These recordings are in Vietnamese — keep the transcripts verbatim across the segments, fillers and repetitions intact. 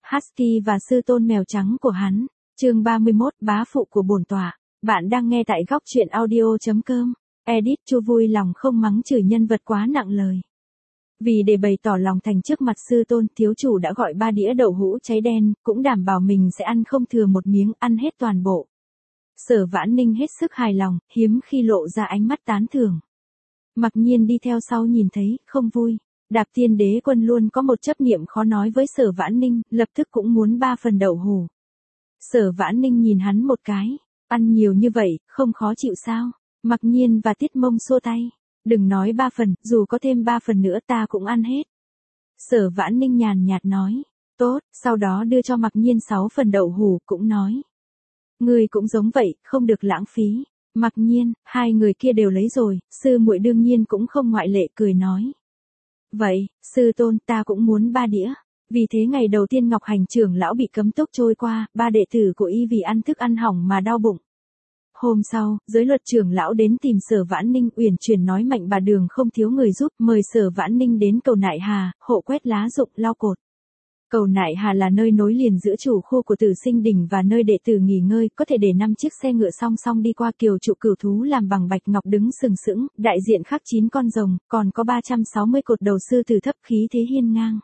Husky và sư tôn mèo trắng của hắn. Chương ba mươi mốt, bá phụ của bổn tọa. Bạn đang nghe tại góc truyện audio chấm com. Edit Chu vui lòng không mắng chửi nhân vật quá nặng lời. Vì để bày tỏ lòng thành trước mặt sư tôn, thiếu chủ đã gọi ba đĩa đậu hũ cháy đen, cũng đảm bảo mình sẽ ăn không thừa một miếng, ăn hết toàn bộ. Sở Vãn Ninh hết sức hài lòng, hiếm khi lộ ra ánh mắt tán thưởng. Mặc Nhiên đi theo sau nhìn thấy, không vui. Đạp Thiên Đế Quân luôn có một chấp niệm khó nói với Sở Vãn Ninh, lập tức cũng muốn ba phần đậu hũ. Sở Vãn Ninh nhìn hắn một cái, ăn nhiều như vậy, không khó chịu sao? Mặc Nhiên và Tiết Mông xua tay. Đừng nói ba phần, dù có thêm ba phần nữa ta cũng ăn hết. Sở Vãn Ninh nhàn nhạt nói. Tốt, sau đó đưa cho Mặc Nhiên sáu phần đậu hũ, cũng nói. Người cũng giống vậy, không được lãng phí. Mặc Nhiên, hai người kia đều lấy rồi, sư muội đương nhiên cũng không ngoại lệ, cười nói. Vậy, sư tôn, ta cũng muốn ba đĩa. Vì thế ngày đầu tiên Ngọc Hành trưởng lão bị cấm túc trôi qua, ba đệ tử của y vì ăn thức ăn hỏng mà đau bụng. Hôm sau, giới luật trưởng lão đến tìm Sở Vãn Ninh, uyển chuyển nói Mạnh bà Đường không thiếu người giúp, mời Sở Vãn Ninh đến cầu Nại Hà, hộ quét lá rụng, lau cột. Cầu Nại Hà là nơi nối liền giữa chủ khu của Tử Sinh Đỉnh và nơi đệ tử nghỉ ngơi, có thể để năm chiếc xe ngựa song song đi qua. Kiều trụ cửu thú làm bằng bạch ngọc đứng sừng sững, đại diện khắc chín con rồng, còn có ba trăm sáu mươi cột đầu sư tử thấp, khí thế hiên ngang.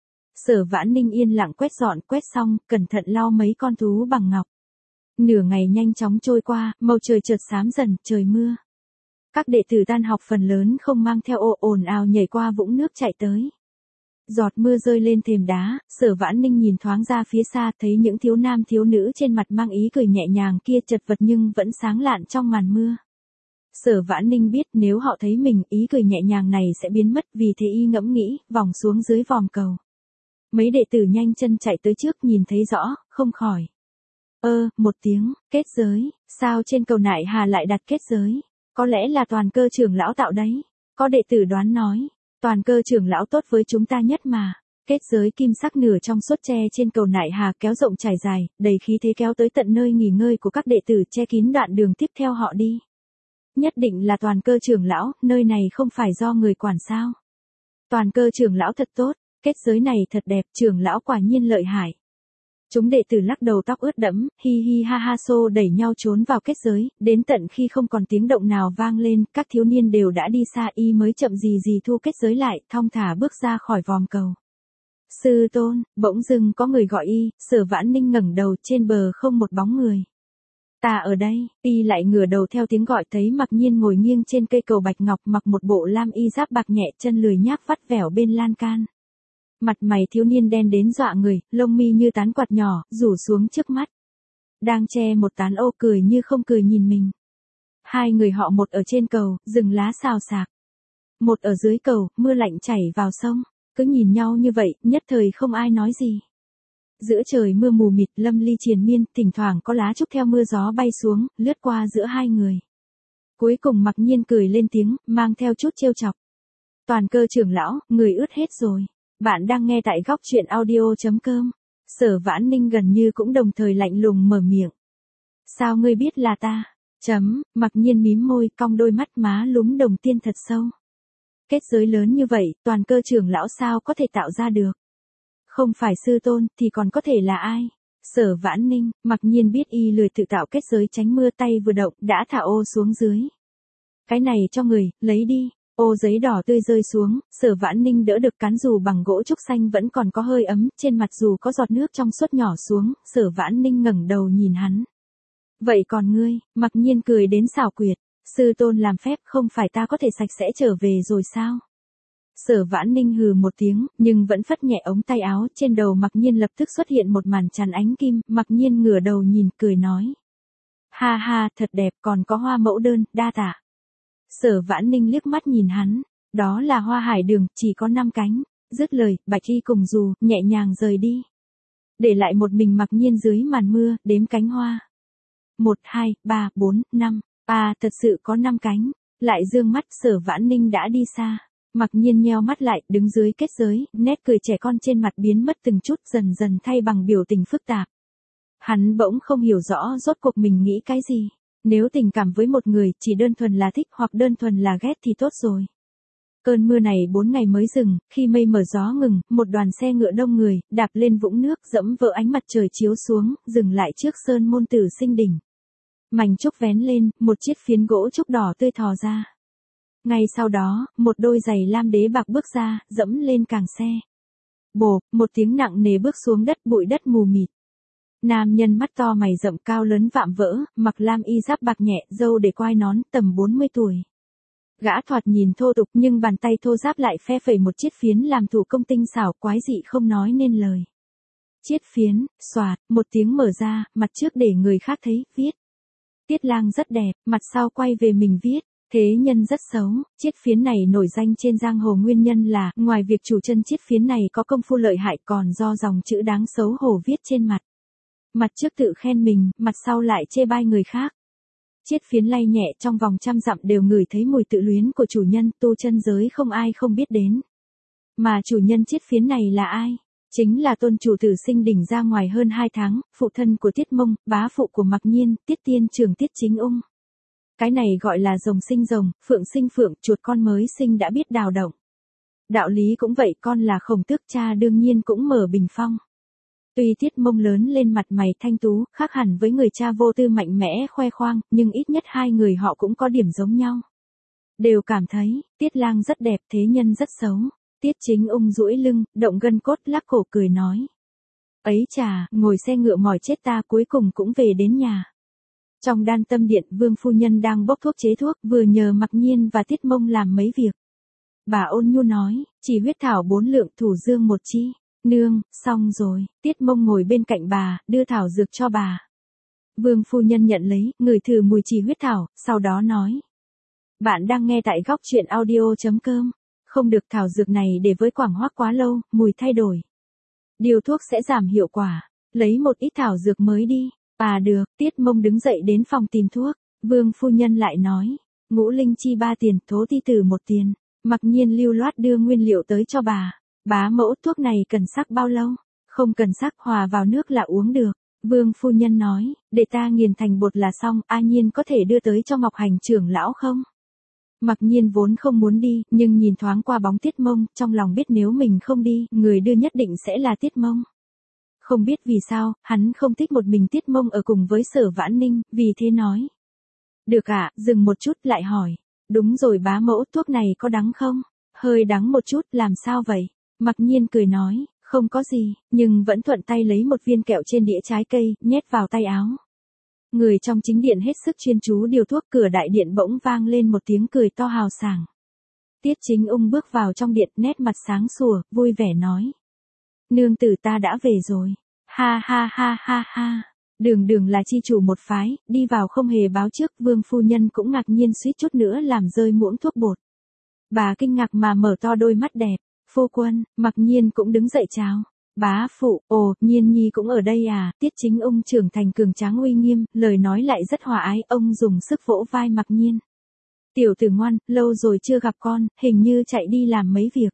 Sở Vãn Ninh yên lặng quét dọn, quét xong, cẩn thận lau mấy con thú bằng ngọc. Nửa ngày nhanh chóng trôi qua, màu trời chợt xám dần, trời mưa. Các đệ tử tan học phần lớn không mang theo ô, ồn ào nhảy qua vũng nước chạy tới. Giọt mưa rơi lên thềm đá, Sở Vãn Ninh nhìn thoáng ra phía xa, thấy những thiếu nam thiếu nữ trên mặt mang ý cười nhẹ nhàng kia chật vật nhưng vẫn sáng lạn trong màn mưa. Sở Vãn Ninh biết nếu họ thấy mình, ý cười nhẹ nhàng này sẽ biến mất, vì thế y ngẫm nghĩ, vòng xuống dưới vòm cầu. Mấy đệ tử nhanh chân chạy tới trước, nhìn thấy rõ, không khỏi. Ơ, một tiếng, kết giới, sao trên cầu Nại Hà lại đặt kết giới? Có lẽ là Toàn Cơ trưởng lão tạo đấy. Có đệ tử đoán nói, Toàn Cơ trưởng lão tốt với chúng ta nhất mà. Kết giới kim sắc nửa trong suốt tre trên cầu Nại Hà kéo rộng trải dài, đầy khí thế kéo tới tận nơi nghỉ ngơi của các đệ tử, che kín đoạn đường tiếp theo họ đi. Nhất định là Toàn Cơ trưởng lão, nơi này không phải do người quản sao? Toàn Cơ trưởng lão thật tốt, kết giới này thật đẹp, trưởng lão quả nhiên lợi hại. Chúng đệ tử lắc đầu tóc ướt đẫm, hi hi ha ha xô đẩy nhau trốn vào kết giới, đến tận khi không còn tiếng động nào vang lên, các thiếu niên đều đã đi xa, y mới chậm gì gì thu kết giới lại, thong thả bước ra khỏi vòm cầu. Sư tôn, bỗng dưng có người gọi y, Sở Vãn Ninh ngẩng đầu, trên bờ không một bóng người. Ta ở đây, y lại ngửa đầu theo tiếng gọi, thấy Mặc Nhiên ngồi nghiêng trên cây cầu bạch ngọc, mặc một bộ lam y giáp bạc nhẹ, chân lười nhác vắt vẻo bên lan can. Mặt mày thiếu niên đen đến dọa người, lông mi như tán quạt nhỏ, rủ xuống trước mắt. Đang che một tán ô, cười như không cười nhìn mình. Hai người họ, một ở trên cầu, rừng lá xào xạc. Một ở dưới cầu, mưa lạnh chảy vào sông. Cứ nhìn nhau như vậy, nhất thời không ai nói gì. Giữa trời mưa mù mịt, lâm ly triền miên, thỉnh thoảng có lá trúc theo mưa gió bay xuống, lướt qua giữa hai người. Cuối cùng Mặc Nhiên cười lên tiếng, mang theo chút trêu chọc. Toàn Cơ trưởng lão, người ướt hết rồi. Bạn đang nghe tại góc truyện audio chấm com. Sở Vãn Ninh gần như cũng đồng thời lạnh lùng mở miệng. Sao ngươi biết là ta? Chấm, Mặc Nhiên mím môi, cong đôi mắt, má lúm đồng tiền thật sâu. Kết giới lớn như vậy, Toàn Cơ trưởng lão sao có thể tạo ra được? Không phải sư tôn, thì còn có thể là ai? Sở Vãn Ninh, Mặc Nhiên biết y lười tự tạo kết giới tránh mưa, tay vừa động, đã thả ô xuống dưới. Cái này cho người, lấy đi. Ô giấy đỏ tươi rơi xuống, Sở Vãn Ninh đỡ được cán dù bằng gỗ trúc xanh vẫn còn có hơi ấm, trên mặt dù có giọt nước trong suốt nhỏ xuống, Sở Vãn Ninh ngẩng đầu nhìn hắn. Vậy còn ngươi? Mặc Nhiên cười đến xảo quyệt, sư tôn làm phép, không phải ta có thể sạch sẽ trở về rồi sao? Sở Vãn Ninh hừ một tiếng, nhưng vẫn phất nhẹ ống tay áo, trên đầu Mặc Nhiên lập tức xuất hiện một màn chắn ánh kim, Mặc Nhiên ngửa đầu nhìn, cười nói. Ha ha, thật đẹp, còn có hoa mẫu đơn, đa tạ. Sở Vãn Ninh liếc mắt nhìn hắn, đó là hoa hải đường, chỉ có năm cánh. Dứt lời, bạch y cùng dù, nhẹ nhàng rời đi. Để lại một mình Mặc Nhiên dưới màn mưa, đếm cánh hoa. Một, hai, ba, bốn, năm, à, thật sự có năm cánh. Lại dương mắt, Sở Vãn Ninh đã đi xa. Mặc Nhiên nheo mắt lại, đứng dưới kết giới, nét cười trẻ con trên mặt biến mất từng chút, dần dần thay bằng biểu tình phức tạp. Hắn bỗng không hiểu rõ rốt cuộc mình nghĩ cái gì. Nếu tình cảm với một người chỉ đơn thuần là thích hoặc đơn thuần là ghét thì tốt rồi. Cơn mưa này bốn ngày mới dừng, khi mây mở gió ngừng, một đoàn xe ngựa đông người, đạp lên vũng nước dẫm vỡ ánh mặt trời chiếu xuống, dừng lại trước sơn môn Tử Sinh đỉnh. Mảnh trúc vén lên, một chiếc phiến gỗ trúc đỏ tươi thò ra. Ngay sau đó, một đôi giày lam đế bạc bước ra, dẫm lên càng xe. Bộp, một tiếng nặng nề bước xuống đất, bụi đất mù mịt. Nam nhân mắt to mày rậm cao lớn vạm vỡ, mặc lam y giáp bạc nhẹ, râu để quai nón, tầm bốn mươi tuổi. Gã thoạt nhìn thô tục nhưng bàn tay thô ráp lại phe phẩy một chiếc phiến làm thủ công tinh xảo quái dị không nói nên lời. Chiếc phiến, xoạt, một tiếng mở ra, mặt trước để người khác thấy, viết. Tiết Lang rất đẹp, mặt sau quay về mình viết. Thế nhân rất xấu, chiếc phiến này nổi danh trên giang hồ nguyên nhân là, ngoài việc chủ chân chiếc phiến này có công phu lợi hại còn do dòng chữ đáng xấu hổ viết trên mặt. Mặt trước tự khen mình, mặt sau lại chê bai người khác. Chiếc phiến lay nhẹ trong vòng trăm dặm đều ngửi thấy mùi tự luyến của chủ nhân, tu chân giới không ai không biết đến. Mà chủ nhân chiếc phiến này là ai? Chính là tôn chủ Tử Sinh đỉnh ra ngoài hơn hai tháng, phụ thân của Tiết Mông, bá phụ của Mặc Nhiên, Tiết Tiên Trường Tiết Chính Ung. Cái này gọi là rồng sinh rồng, phượng sinh phượng, chuột con mới sinh đã biết đào động. Đạo lý cũng vậy, con là Khổng Tước, cha đương nhiên cũng mở bình phong. Tuy Tiết Mông lớn lên mặt mày thanh tú, khác hẳn với người cha vô tư mạnh mẽ khoe khoang, nhưng ít nhất hai người họ cũng có điểm giống nhau. Đều cảm thấy, Tiết Lang rất đẹp, thế nhân rất xấu. Tiết Chính Ung duỗi lưng, động gân cốt, lắc cổ cười nói. Ấy chà, ngồi xe ngựa mỏi chết ta cuối cùng cũng về đến nhà. Trong đan tâm điện, Vương phu nhân đang bốc thuốc chế thuốc, vừa nhờ Mặc Nhiên và Tiết Mông làm mấy việc. Bà ôn nhu nói, chỉ huyết thảo bốn lượng, thủ dương một chi. Nương, xong rồi, Tiết Mông ngồi bên cạnh bà, đưa thảo dược cho bà. Vương phu nhân nhận lấy, ngửi thử mùi chỉ huyết thảo, sau đó nói. Bạn đang nghe tại góc truyện audio chấm com. Không được, thảo dược này để với quảng hoác quá lâu, mùi thay đổi. Điều thuốc sẽ giảm hiệu quả. Lấy một ít thảo dược mới đi. À được, Tiết Mông đứng dậy đến phòng tìm thuốc. Vương phu nhân lại nói. Ngũ linh chi ba tiền, thố ti tử một tiền. Mặc Nhiên lưu loát đưa nguyên liệu tới cho bà. Bá mẫu, thuốc này cần sắc bao lâu? Không cần sắc, hòa vào nước là uống được. Vương phu nhân nói, để ta nghiền thành bột là xong, A Nhiên có thể đưa tới cho Ngọc Hành trưởng lão không? Mặc Nhiên vốn không muốn đi, nhưng nhìn thoáng qua bóng Tiết Mông, trong lòng biết nếu mình không đi, người đưa nhất định sẽ là Tiết Mông. Không biết vì sao, hắn không thích một mình Tiết Mông ở cùng với Sở Vãn Ninh, vì thế nói. Được ạ, à, dừng một chút lại hỏi. Đúng rồi bá mẫu, thuốc này có đắng không? Hơi đắng một chút, làm sao vậy? Mặc Nhiên cười nói, không có gì, nhưng vẫn thuận tay lấy một viên kẹo trên đĩa trái cây, nhét vào tay áo. Người trong chính điện hết sức chuyên chú điều thuốc, cửa đại điện bỗng vang lên một tiếng cười to hào sảng. Tiết Chính Ung bước vào trong điện, nét mặt sáng sủa, vui vẻ nói. Nương tử ta đã về rồi. Ha ha ha ha ha. Đường đường là chi chủ một phái, đi vào không hề báo trước, Vương phu nhân cũng ngạc nhiên suýt chút nữa làm rơi muỗng thuốc bột. Bà kinh ngạc mà mở to đôi mắt đẹp. Phu quân, Mặc Nhiên cũng đứng dậy chào. Bá phụ, ồ, Nhiên nhi cũng ở đây à? Tiết Chính Ung trưởng thành cường tráng uy nghiêm, lời nói lại rất hòa ái, ông dùng sức vỗ vai Mặc Nhiên. Tiểu tử ngoan, lâu rồi chưa gặp con, hình như chạy đi làm mấy việc.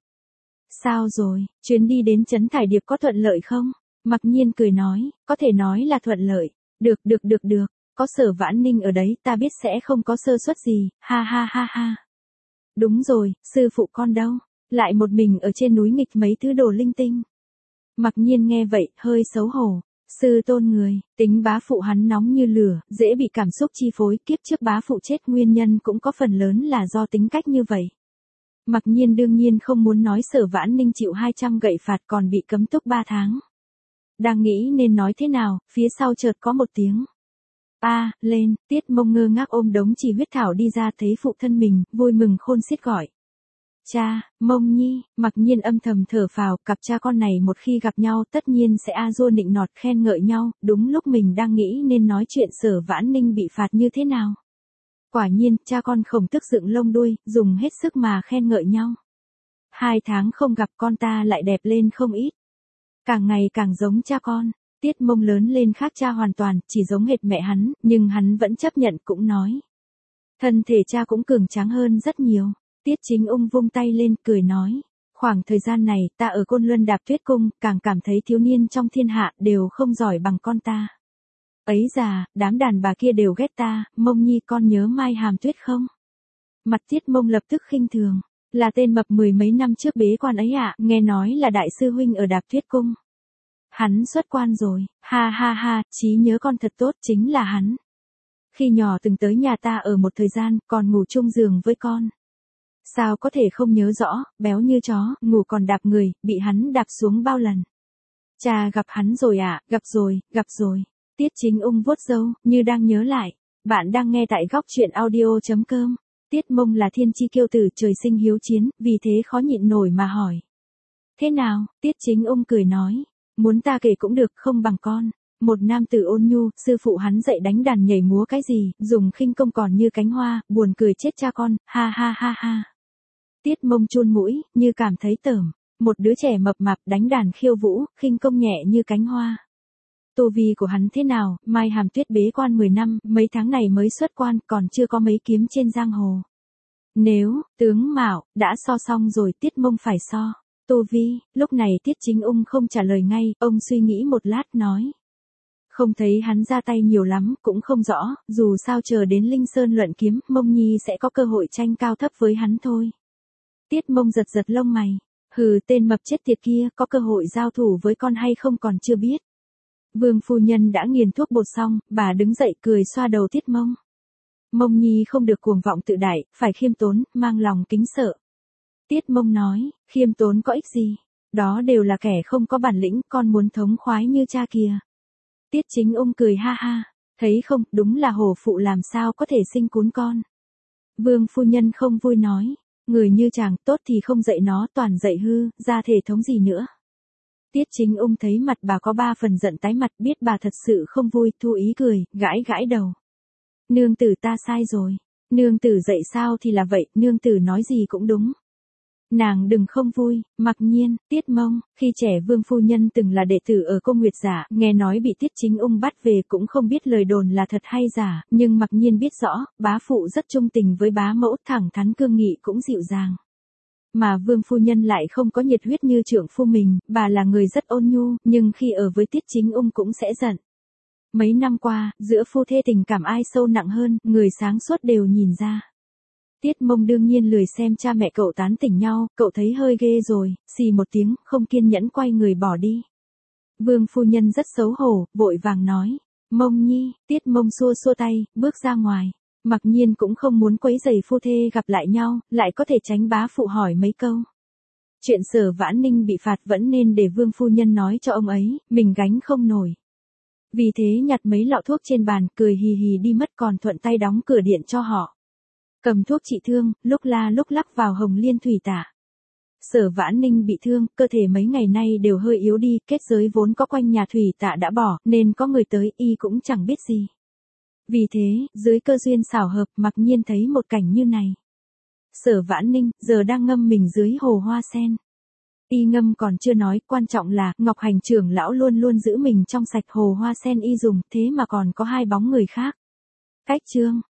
Sao rồi, chuyến đi đến Trấn Thải Điệp có thuận lợi không? Mặc Nhiên cười nói, có thể nói là thuận lợi. Được được được được, có Sở Vãn Ninh ở đấy, ta biết sẽ không có sơ suất gì, ha ha ha ha. Đúng rồi, sư phụ con đâu? Lại một mình ở trên núi nghịch mấy thứ đồ linh tinh. Mặc Nhiên nghe vậy, hơi xấu hổ. Sư tôn người, tính bá phụ hắn nóng như lửa, dễ bị cảm xúc chi phối, kiếp trước bá phụ chết nguyên nhân cũng có phần lớn là do tính cách như vậy. Mặc Nhiên đương nhiên không muốn nói Sở Vãn Ninh chịu hai trăm gậy phạt còn bị cấm túc ba tháng. Đang nghĩ nên nói thế nào, phía sau chợt có một tiếng. A, à, lên, Tiết Mông ngơ ngác ôm đống chỉ huyết thảo đi ra thấy phụ thân mình, vui mừng khôn xiết gọi. Cha, Mông nhi, Mặc Nhiên âm thầm thở phào, cặp cha con này một khi gặp nhau tất nhiên sẽ a dua nịnh nọt khen ngợi nhau, đúng lúc mình đang nghĩ nên nói chuyện Sở Vãn Ninh bị phạt như thế nào. Quả nhiên, cha con Khổng Tước dựng lông đuôi, dùng hết sức mà khen ngợi nhau. Hai tháng không gặp con ta lại đẹp lên không ít. Càng ngày càng giống cha con. Tiết Mông lớn lên khác cha hoàn toàn, chỉ giống hệt mẹ hắn, nhưng hắn vẫn chấp nhận cũng nói. Thân thể cha cũng cường tráng hơn rất nhiều. Tiết Chính Ung vung tay lên, cười nói. Khoảng thời gian này, ta ở Côn Luân Đạp Tuyết Cung, càng cảm thấy thiếu niên trong thiên hạ đều không giỏi bằng con ta. Ấy già, đám đàn bà kia đều ghét ta, Mông nhi con nhớ Mai Hàm Tuyết không? Mặt Tiết Mông lập tức khinh thường. Là tên mập mười mấy năm trước bế quan ấy ạ, nghe nói là đại sư huynh ở Đạp Tuyết Cung. Hắn xuất quan rồi, ha ha ha, trí nhớ con thật tốt, chính là hắn. Khi nhỏ từng tới nhà ta ở một thời gian, còn ngủ chung giường với con. Sao có thể không nhớ rõ, béo như chó, ngủ còn đạp người, bị hắn đạp xuống bao lần. Cha gặp hắn rồi ạ, à, gặp rồi, gặp rồi. Tiết Chính Ung vuốt râu, như đang nhớ lại. Bạn đang nghe tại góc truyện audio.com. Tiết Mông là thiên chi kiêu tử trời sinh hiếu chiến, vì thế khó nhịn nổi mà hỏi. Thế nào, Tiết Chính Ung cười nói. Muốn ta kể cũng được, không bằng con. Một nam tử ôn nhu, sư phụ hắn dạy đánh đàn nhảy múa cái gì, dùng khinh công còn như cánh hoa, buồn cười chết cha con, ha ha ha ha. Tiết Mông chun mũi, như cảm thấy tởm. Một đứa trẻ mập mạp đánh đàn khiêu vũ, khinh công nhẹ như cánh hoa. Tu vi của hắn thế nào, Mai Hàm Tuyết bế quan mười năm, mấy tháng này mới xuất quan, còn chưa có mấy kiếm trên giang hồ. Nếu, tướng mạo, đã so xong rồi Tiết Mông phải so. Tu vi, lúc này Tiết Chính Ung không trả lời ngay, ông suy nghĩ một lát nói. Không thấy hắn ra tay nhiều lắm, cũng không rõ, dù sao chờ đến Linh Sơn luận kiếm, Mông Nhi sẽ có cơ hội tranh cao thấp với hắn thôi. Tiết Mông giật giật lông mày. Hừ, tên mập chết tiệt kia, có cơ hội giao thủ với con hay không còn chưa biết. Vương phu nhân đã nghiền thuốc bột xong, bà đứng dậy cười xoa đầu Tiết Mông. Mông Nhi không được cuồng vọng tự đại, phải khiêm tốn, mang lòng kính sợ. Tiết Mông nói, khiêm tốn có ích gì? Đó đều là kẻ không có bản lĩnh, con muốn thống khoái như cha kìa. Tiết Chính Ung cười ha ha, thấy không, đúng là hổ phụ làm sao có thể sinh cún con. Vương phu nhân không vui nói, người như chàng tốt thì không dạy nó, toàn dạy hư, ra thể thống gì nữa. Tiết Chính Ung thấy mặt bà có ba phần giận tái mặt, biết bà thật sự không vui, thu ý cười, gãi gãi đầu. Nương tử ta sai rồi. Nương tử dạy sao thì là vậy, nương tử nói gì cũng đúng. Nàng đừng không vui. Mặc Nhiên, Tiết Mông, khi trẻ Vương phu nhân từng là đệ tử ở Cung Nguyệt Giả, nghe nói bị Tiết Chính Ung bắt về cũng không biết lời đồn là thật hay giả, nhưng Mặc Nhiên biết rõ, bá phụ rất trung tình với bá mẫu, thẳng thắn cương nghị cũng dịu dàng. Mà Vương phu nhân lại không có nhiệt huyết như trưởng phu mình, bà là người rất ôn nhu, nhưng khi ở với Tiết Chính Ung cũng sẽ giận. Mấy năm qua, giữa phu thê tình cảm ai sâu nặng hơn, người sáng suốt đều nhìn ra. Tiết Mông đương nhiên lười xem cha mẹ cậu tán tỉnh nhau, cậu thấy hơi ghê rồi, xì một tiếng, không kiên nhẫn quay người bỏ đi. Vương phu nhân rất xấu hổ, vội vàng nói, Mông Nhi. Tiết Mông xua xua tay, bước ra ngoài. Mặc Nhiên cũng không muốn quấy rầy phu thê gặp lại nhau, lại có thể tránh bá phụ hỏi mấy câu. Chuyện Sở Vãn Ninh bị phạt vẫn nên để Vương phu nhân nói cho ông ấy, mình gánh không nổi. Vì thế nhặt mấy lọ thuốc trên bàn, cười hì hì đi mất, còn thuận tay đóng cửa điện cho họ. Cầm thuốc trị thương, lúc la lúc lắc vào Hồng Liên thủy tả. Sở Vãn Ninh bị thương, cơ thể mấy ngày nay đều hơi yếu đi, kết giới vốn có quanh nhà thủy tạ đã bỏ, nên có người tới y cũng chẳng biết gì. Vì thế, dưới cơ duyên xảo hợp, Mặc Nhiên thấy một cảnh như này. Sở Vãn Ninh, giờ đang ngâm mình dưới hồ hoa sen. Y ngâm còn chưa nói, quan trọng là, Ngọc Hành trưởng lão luôn luôn giữ mình trong sạch, hồ hoa sen y dùng, thế mà còn có hai bóng người khác. Cách chương,